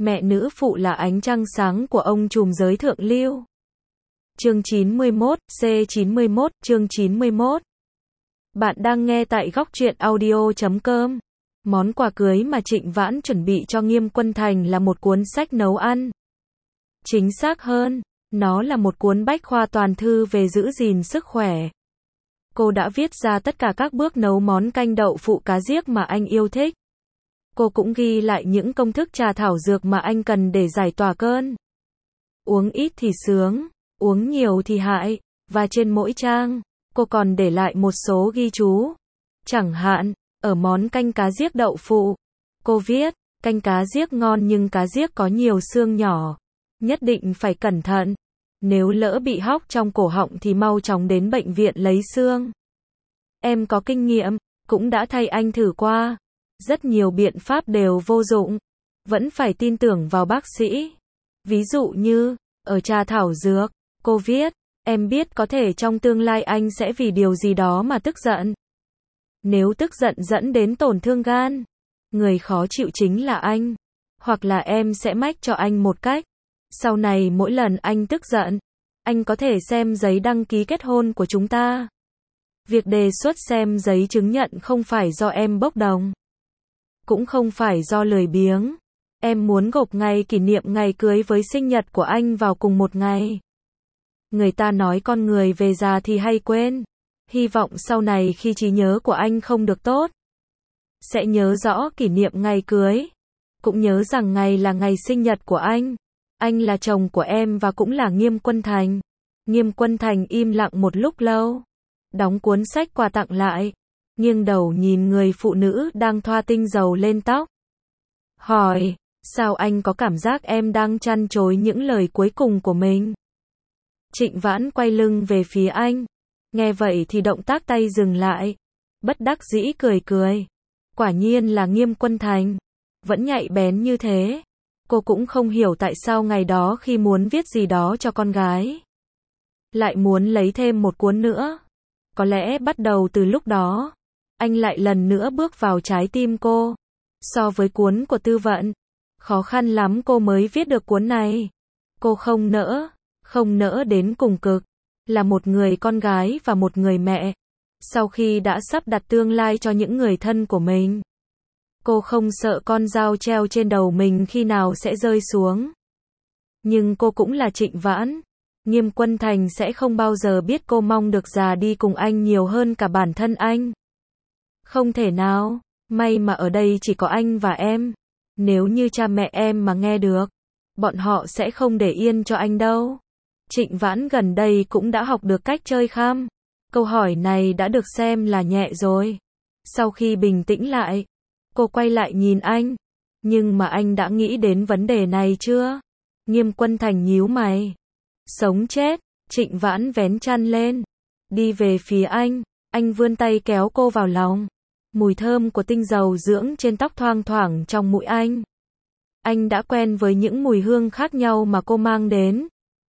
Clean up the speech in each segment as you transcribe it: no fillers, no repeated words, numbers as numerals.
Mẹ nữ phụ là ánh trăng sáng của ông trùm giới thượng lưu. Chương 91, C91, chương 91. Bạn đang nghe tại góc truyện audio.com. Món quà cưới mà Trịnh Vãn chuẩn bị cho Nghiêm Quân Thành là một cuốn sách nấu ăn. Chính xác hơn, nó là một cuốn bách khoa toàn thư về giữ gìn sức khỏe. Cô đã viết ra tất cả các bước nấu món canh đậu phụ cá giếc mà anh yêu thích. Cô cũng ghi lại những công thức trà thảo dược mà anh cần để giải tỏa cơn. Uống ít thì sướng, uống nhiều thì hại, và trên mỗi trang, cô còn để lại một số ghi chú. Chẳng hạn, ở món canh cá giếc đậu phụ, cô viết, canh cá giếc ngon nhưng cá giếc có nhiều xương nhỏ. Nhất định phải cẩn thận. Nếu lỡ bị hóc trong cổ họng thì mau chóng đến bệnh viện lấy xương. Em có kinh nghiệm, cũng đã thay anh thử qua. Rất nhiều biện pháp đều vô dụng. Vẫn phải tin tưởng vào bác sĩ. Ví dụ như, ở trà thảo dược, cô viết, em biết có thể trong tương lai anh sẽ vì điều gì đó mà tức giận. Nếu tức giận dẫn đến tổn thương gan, người khó chịu chính là anh. Hoặc là em sẽ mách cho anh một cách. Sau này mỗi lần anh tức giận, anh có thể xem giấy đăng ký kết hôn của chúng ta. Việc đề xuất xem giấy chứng nhận không phải do em bốc đồng. Cũng không phải do lười biếng. Em muốn gộp ngày kỷ niệm ngày cưới với sinh nhật của anh vào cùng một ngày. Người ta nói con người về già thì hay quên. Hy vọng sau này khi trí nhớ của anh không được tốt, sẽ nhớ rõ kỷ niệm ngày cưới. Cũng nhớ rằng ngày là ngày sinh nhật của anh. Anh là chồng của em và cũng là Nghiêm Quân Thành. Nghiêm Quân Thành im lặng một lúc lâu. Đóng cuốn sách quà tặng lại. Nghiêng đầu nhìn người phụ nữ đang thoa tinh dầu lên tóc. Hỏi, sao anh có cảm giác em đang trăn trối những lời cuối cùng của mình? Trịnh Vãn quay lưng về phía anh. Nghe vậy thì động tác tay dừng lại. Bất đắc dĩ cười cười. Quả nhiên là Nghiêm Quân Thành. Vẫn nhạy bén như thế. Cô cũng không hiểu tại sao ngày đó khi muốn viết gì đó cho con gái, lại muốn lấy thêm một cuốn nữa. Có lẽ bắt đầu từ lúc đó, anh lại lần nữa bước vào trái tim cô. So với cuốn của Tư Vận, khó khăn lắm cô mới viết được cuốn này. Cô không nỡ đến cùng cực. Là một người con gái và một người mẹ. Sau khi đã sắp đặt tương lai cho những người thân của mình, cô không sợ con dao treo trên đầu mình khi nào sẽ rơi xuống. Nhưng cô cũng là Trịnh Vãn. Nghiêm Quân Thành sẽ không bao giờ biết cô mong được già đi cùng anh nhiều hơn cả bản thân anh. Không thể nào, may mà ở đây chỉ có anh và em. Nếu như cha mẹ em mà nghe được, bọn họ sẽ không để yên cho anh đâu. Trịnh Vãn gần đây cũng đã học được cách chơi khăm. Câu hỏi này đã được xem là nhẹ rồi. Sau khi bình tĩnh lại, cô quay lại nhìn anh. Nhưng mà anh đã nghĩ đến vấn đề này chưa? Nghiêm Quân Thành nhíu mày. Sống chết, Trịnh Vãn vén chăn lên. Đi về phía anh vươn tay kéo cô vào lòng. Mùi thơm của tinh dầu dưỡng trên tóc thoang thoảng trong mũi anh. Anh đã quen với những mùi hương khác nhau mà cô mang đến.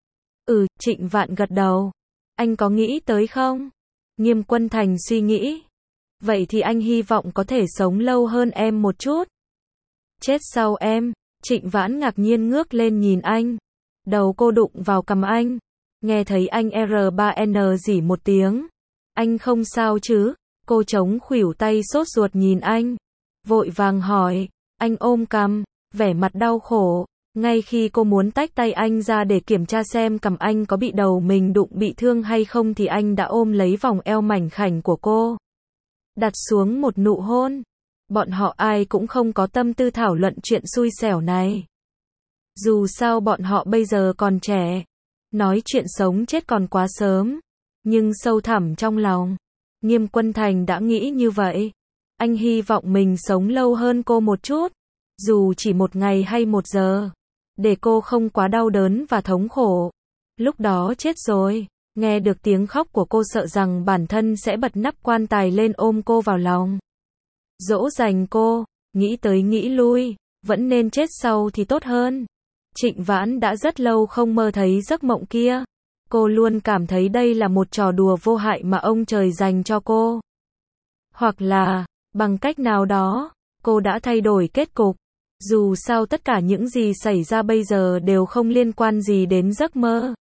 Trịnh Vãn gật đầu. Anh có nghĩ tới không? Nghiêm Quân Thành suy nghĩ. Vậy thì anh hy vọng có thể sống lâu hơn em một chút. Chết sau em. Trịnh Vãn ngạc nhiên ngước lên nhìn anh. Đầu cô đụng vào cằm anh. Nghe thấy anh R3N rỉ một tiếng. Anh không sao chứ? Cô chống khuỷu tay sốt ruột nhìn anh. Vội vàng hỏi. Anh ôm cằm, vẻ mặt đau khổ. Ngay khi cô muốn tách tay anh ra để kiểm tra xem cằm anh có bị đầu mình đụng bị thương hay không thì anh đã ôm lấy vòng eo mảnh khảnh của cô. Đặt xuống một nụ hôn. Bọn họ ai cũng không có tâm tư thảo luận chuyện xui xẻo này. Dù sao bọn họ bây giờ còn trẻ. Nói chuyện sống chết còn quá sớm. Nhưng sâu thẳm trong lòng, Nghiêm Quân Thành đã nghĩ như vậy. Anh hy vọng mình sống lâu hơn cô một chút. Dù chỉ một ngày hay một giờ. Để cô không quá đau đớn và thống khổ. Lúc đó chết rồi. Nghe được tiếng khóc của cô sợ rằng bản thân sẽ bật nắp quan tài lên ôm cô vào lòng. Dỗ dành cô, nghĩ tới nghĩ lui, vẫn nên chết sau thì tốt hơn. Trịnh Vãn đã rất lâu không mơ thấy giấc mộng kia. Cô luôn cảm thấy đây là một trò đùa vô hại mà ông trời dành cho cô. Hoặc là, bằng cách nào đó, cô đã thay đổi kết cục. Dù sao tất cả những gì xảy ra bây giờ đều không liên quan gì đến giấc mơ.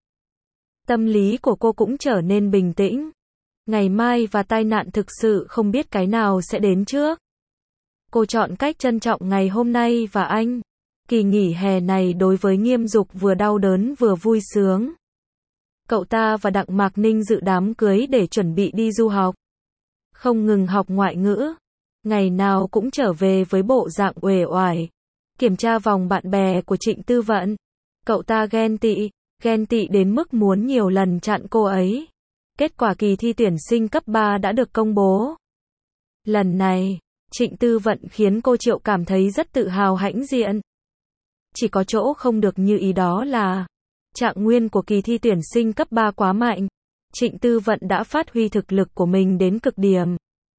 Tâm lý của cô cũng trở nên bình tĩnh. Ngày mai và tai nạn thực sự không biết cái nào sẽ đến trước. Cô chọn cách trân trọng ngày hôm nay và anh. Kỳ nghỉ hè này đối với Nghiêm Dục vừa đau đớn vừa vui sướng. Cậu ta và Đặng Mạc Ninh dự đám cưới để chuẩn bị đi du học. Không ngừng học ngoại ngữ. Ngày nào cũng trở về với bộ dạng uể oải. Kiểm tra vòng bạn bè của Trịnh Tư Vận. Cậu ta ghen tị đến mức muốn nhiều lần chặn cô ấy. Kết quả kỳ thi tuyển sinh cấp 3 đã được công bố. Lần này, Trịnh Tư Vận khiến cô Triệu cảm thấy rất tự hào hãnh diện. Chỉ có chỗ không được như ý đó là trạng nguyên của kỳ thi tuyển sinh cấp 3 quá mạnh. Trịnh Tư Vận đã phát huy thực lực của mình đến cực điểm.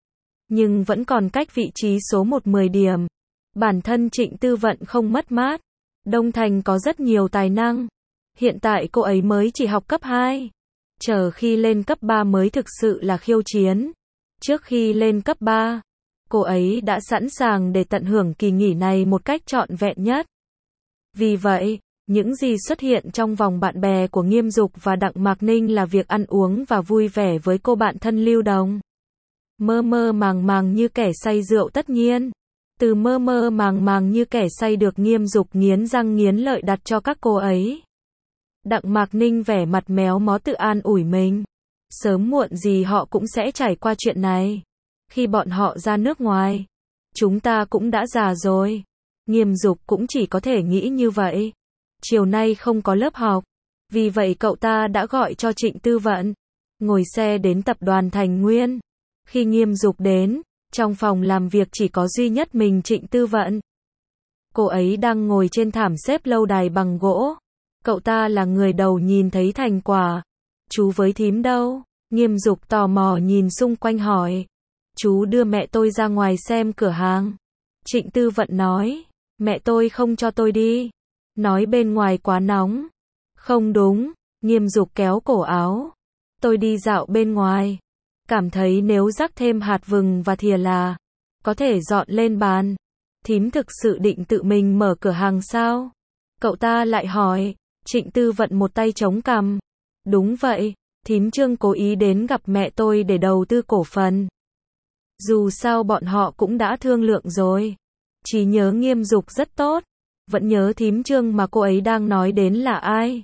Nhưng vẫn còn cách vị trí số 10 điểm. Bản thân Trịnh Tư Vận không mất mát. Đông Thành có rất nhiều tài năng. Hiện tại cô ấy mới chỉ học cấp 2. Chờ khi lên cấp 3 mới thực sự là khiêu chiến. Trước khi lên cấp 3, cô ấy đã sẵn sàng để tận hưởng kỳ nghỉ này một cách trọn vẹn nhất. Vì vậy, những gì xuất hiện trong vòng bạn bè của Nghiêm Dục và Đặng Mạc Ninh là việc ăn uống và vui vẻ với cô bạn thân Lưu Đồng. Mơ mơ màng màng như kẻ say rượu tất nhiên. Từ mơ mơ màng màng như kẻ say được Nghiêm Dục nghiến răng nghiến lợi đặt cho các cô ấy. Đặng Mạc Ninh vẻ mặt méo mó tự an ủi mình. Sớm muộn gì họ cũng sẽ trải qua chuyện này. Khi bọn họ ra nước ngoài, chúng ta cũng đã già rồi. Nghiêm Dục cũng chỉ có thể nghĩ như vậy. Chiều nay không có lớp học. Vì vậy cậu ta đã gọi cho Trịnh Tư Vận. Ngồi xe đến tập đoàn Thành Nguyên. Khi Nghiêm Dục đến, trong phòng làm việc chỉ có duy nhất mình Trịnh Tư Vận. Cô ấy đang ngồi trên thảm xếp lâu đài bằng gỗ. Cậu ta là người đầu nhìn thấy thành quả. Chú với thím đâu? Nghiêm Dục tò mò nhìn xung quanh hỏi. Chú đưa mẹ tôi ra ngoài xem cửa hàng. Trịnh Tư Vận nói. Mẹ tôi không cho tôi đi. Nói bên ngoài quá nóng. Không đúng. Nghiêm Dục kéo cổ áo. Tôi đi dạo bên ngoài. Cảm thấy nếu rắc thêm hạt vừng và thìa là có thể dọn lên bàn. Thím thực sự định tự mình mở cửa hàng sao? Cậu ta lại hỏi. Trịnh Tư Vận một tay chống cằm. Đúng vậy, thím Trương cố ý đến gặp mẹ tôi để đầu tư cổ phần. Dù sao bọn họ cũng đã thương lượng rồi. Trí nhớ Nghiêm Dục rất tốt. Vẫn nhớ thím Trương mà cô ấy đang nói đến là ai.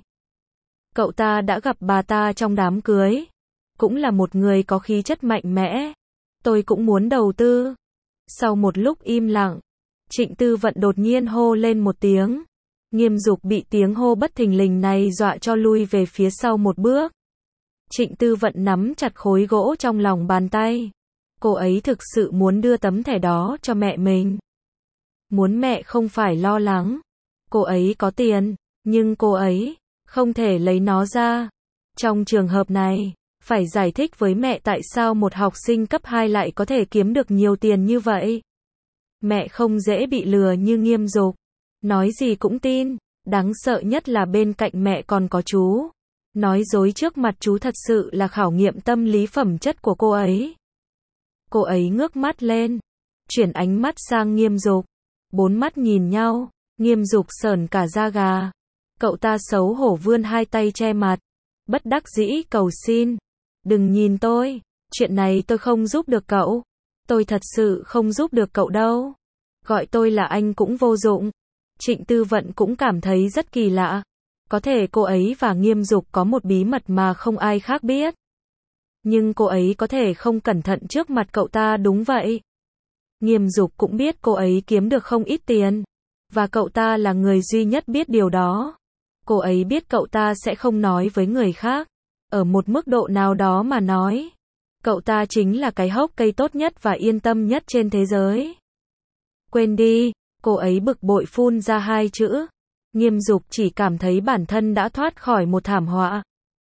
Cậu ta đã gặp bà ta trong đám cưới. Cũng là một người có khí chất mạnh mẽ. Tôi cũng muốn đầu tư. Sau một lúc im lặng, Trịnh Tư Vận đột nhiên hô lên một tiếng. Nghiêm Dục bị tiếng hô bất thình lình này dọa cho lui về phía sau một bước. Trịnh Tư Vận nắm chặt khối gỗ trong lòng bàn tay. Cô ấy thực sự muốn đưa tấm thẻ đó cho mẹ mình. Muốn mẹ không phải lo lắng. Cô ấy có tiền, nhưng cô ấy không thể lấy nó ra. Trong trường hợp này, phải giải thích với mẹ tại sao một học sinh cấp 2 lại có thể kiếm được nhiều tiền như vậy. Mẹ không dễ bị lừa như Nghiêm Dục. Nói gì cũng tin. Đáng sợ nhất là bên cạnh mẹ còn có chú. Nói dối trước mặt chú thật sự là khảo nghiệm tâm lý phẩm chất của cô ấy. Cô ấy ngước mắt lên. Chuyển ánh mắt sang Nghiêm Dục. Bốn mắt nhìn nhau. Nghiêm Dục sởn cả da gà. Cậu ta xấu hổ vươn hai tay che mặt. Bất đắc dĩ cầu xin. Đừng nhìn tôi. Chuyện này tôi không giúp được cậu. Tôi thật sự không giúp được cậu đâu. Gọi tôi là anh cũng vô dụng. Trịnh Tư Vận cũng cảm thấy rất kỳ lạ. Có thể cô ấy và Nghiêm Dục có một bí mật mà không ai khác biết. Nhưng cô ấy có thể không cẩn thận trước mặt cậu ta đúng vậy. Nghiêm Dục cũng biết cô ấy kiếm được không ít tiền. Và cậu ta là người duy nhất biết điều đó. Cô ấy biết cậu ta sẽ không nói với người khác. Ở một mức độ nào đó mà nói. Cậu ta chính là cái hốc cây tốt nhất và yên tâm nhất trên thế giới. Quên đi. Cô ấy bực bội phun ra hai chữ. Nghiêm Dục chỉ cảm thấy bản thân đã thoát khỏi một thảm họa.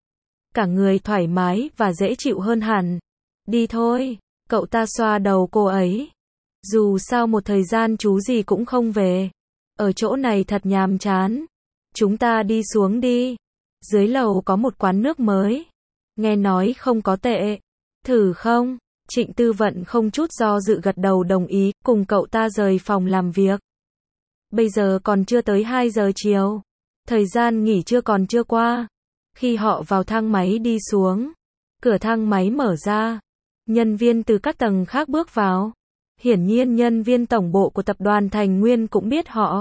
Cả người thoải mái và dễ chịu hơn hẳn. Đi thôi. Cậu ta xoa đầu cô ấy. Dù sao một thời gian chú gì cũng không về. Ở chỗ này thật nhàm chán. Chúng ta đi xuống đi. Dưới lầu có một quán nước mới. Nghe nói không có tệ. Thử không? Trịnh Tư Vận không chút do dự gật đầu đồng ý, cùng cậu ta rời phòng làm việc. Bây giờ còn chưa tới 2 giờ chiều. Thời gian nghỉ trưa còn chưa qua. Khi họ vào thang máy đi xuống, cửa thang máy mở ra. Nhân viên từ các tầng khác bước vào. Hiển nhiên nhân viên tổng bộ của tập đoàn Thành Nguyên cũng biết họ.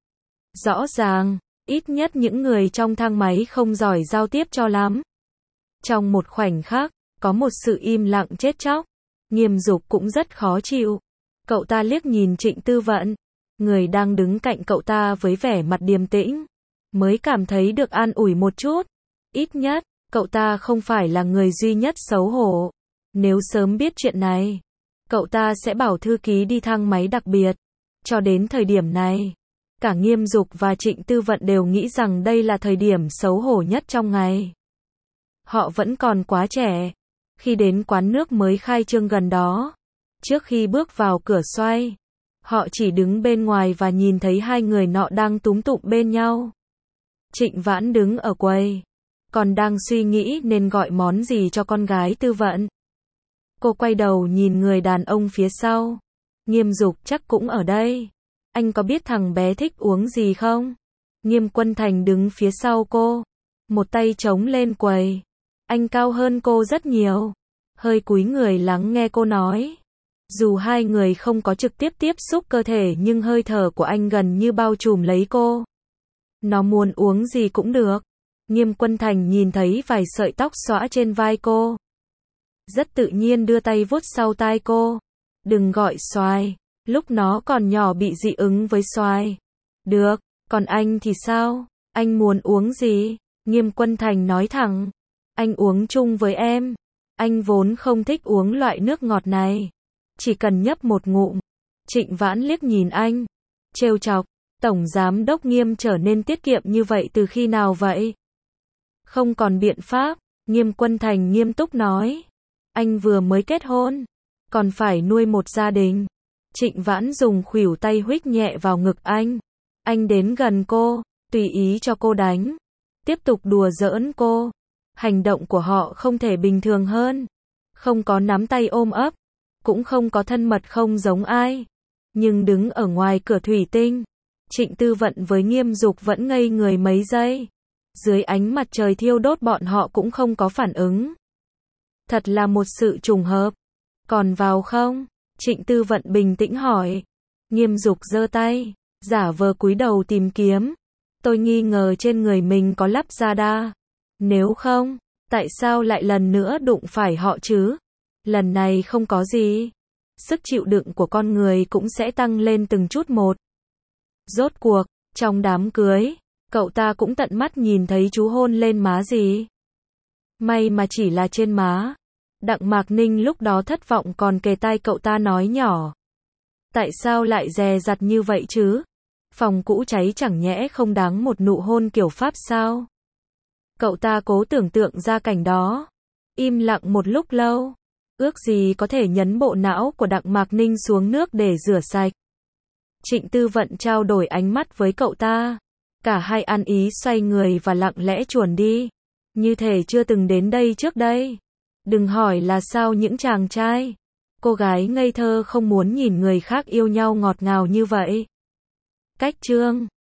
Rõ ràng, ít nhất những người trong thang máy không giỏi giao tiếp cho lắm. Trong một khoảnh khắc, có một sự im lặng chết chóc. Nghiêm Dục cũng rất khó chịu. Cậu ta liếc nhìn Trịnh Tư Vận, người đang đứng cạnh cậu ta với vẻ mặt điềm tĩnh, mới cảm thấy được an ủi một chút. Ít nhất, cậu ta không phải là người duy nhất xấu hổ. Nếu sớm biết chuyện này, cậu ta sẽ bảo thư ký đi thang máy đặc biệt. Cho đến thời điểm này, cả Nghiêm Dục và Trịnh Tư Vận đều nghĩ rằng đây là thời điểm xấu hổ nhất trong ngày. Họ vẫn còn quá trẻ. Khi đến quán nước mới khai trương gần đó, trước khi bước vào cửa xoay, họ chỉ đứng bên ngoài và nhìn thấy hai người nọ đang túm tụm bên nhau. Trịnh Vãn đứng ở quầy, còn đang suy nghĩ nên gọi món gì cho con gái Tư Vận. Cô quay đầu nhìn người đàn ông phía sau. Nghiêm Dục chắc cũng ở đây. Anh có biết thằng bé thích uống gì không? Nghiêm Quân Thành đứng phía sau cô, một tay chống lên quầy. Anh cao hơn cô rất nhiều, hơi cúi người lắng nghe cô nói. Dù hai người không có trực tiếp tiếp xúc cơ thể nhưng hơi thở của anh gần như bao trùm lấy cô. Nó muốn uống gì cũng được. Nghiêm Quân Thành nhìn thấy vài sợi tóc xõa trên vai cô, rất tự nhiên đưa tay vuốt sau tai cô. Đừng gọi xoài, lúc nó còn nhỏ bị dị ứng với xoài. Được, còn anh thì sao? Anh muốn uống gì? Nghiêm Quân Thành nói thẳng. Anh uống chung với em. Anh vốn không thích uống loại nước ngọt này. Chỉ cần nhấp một ngụm. Trịnh Vãn liếc nhìn anh, trêu chọc. Tổng giám đốc Nghiêm trở nên tiết kiệm như vậy từ khi nào vậy? Không còn biện pháp. Nghiêm Quân Thành nghiêm túc nói. Anh vừa mới kết hôn, còn phải nuôi một gia đình. Trịnh Vãn dùng khuỷu tay huých nhẹ vào ngực anh. Anh đến gần cô, tùy ý cho cô đánh. Tiếp tục đùa giỡn cô. Hành động của họ không thể bình thường hơn. Không có nắm tay ôm ấp, cũng không có thân mật không giống ai. Nhưng đứng ở ngoài cửa thủy tinh, Trịnh Tư Vận với Nghiêm Dục vẫn ngây người mấy giây. Dưới ánh mặt trời thiêu đốt bọn họ cũng không có phản ứng. Thật là một sự trùng hợp. Còn vào không? Trịnh Tư Vận bình tĩnh hỏi. Nghiêm Dục giơ tay, giả vờ cúi đầu tìm kiếm. Tôi nghi ngờ trên người mình có lắp radar. Nếu không, tại sao lại lần nữa đụng phải họ chứ? Lần này không có gì. Sức chịu đựng của con người cũng sẽ tăng lên từng chút một. Rốt cuộc, trong đám cưới, cậu ta cũng tận mắt nhìn thấy chú hôn lên má gì. May mà chỉ là trên má. Đặng Mạc Ninh lúc đó thất vọng còn kề tai cậu ta nói nhỏ. Tại sao lại dè dặt như vậy chứ? Phòng cũ cháy chẳng nhẽ không đáng một nụ hôn kiểu Pháp sao? Cậu ta cố tưởng tượng ra cảnh đó. Im lặng một lúc lâu. Ước gì có thể nhấn bộ não của Đặng Mạc Ninh xuống nước để rửa sạch. Trịnh Tư Vận trao đổi ánh mắt với cậu ta. Cả hai ăn ý xoay người và lặng lẽ chuồn đi. Như thể chưa từng đến đây trước đây. Đừng hỏi là sao những chàng trai, cô gái ngây thơ không muốn nhìn người khác yêu nhau ngọt ngào như vậy. Cách chương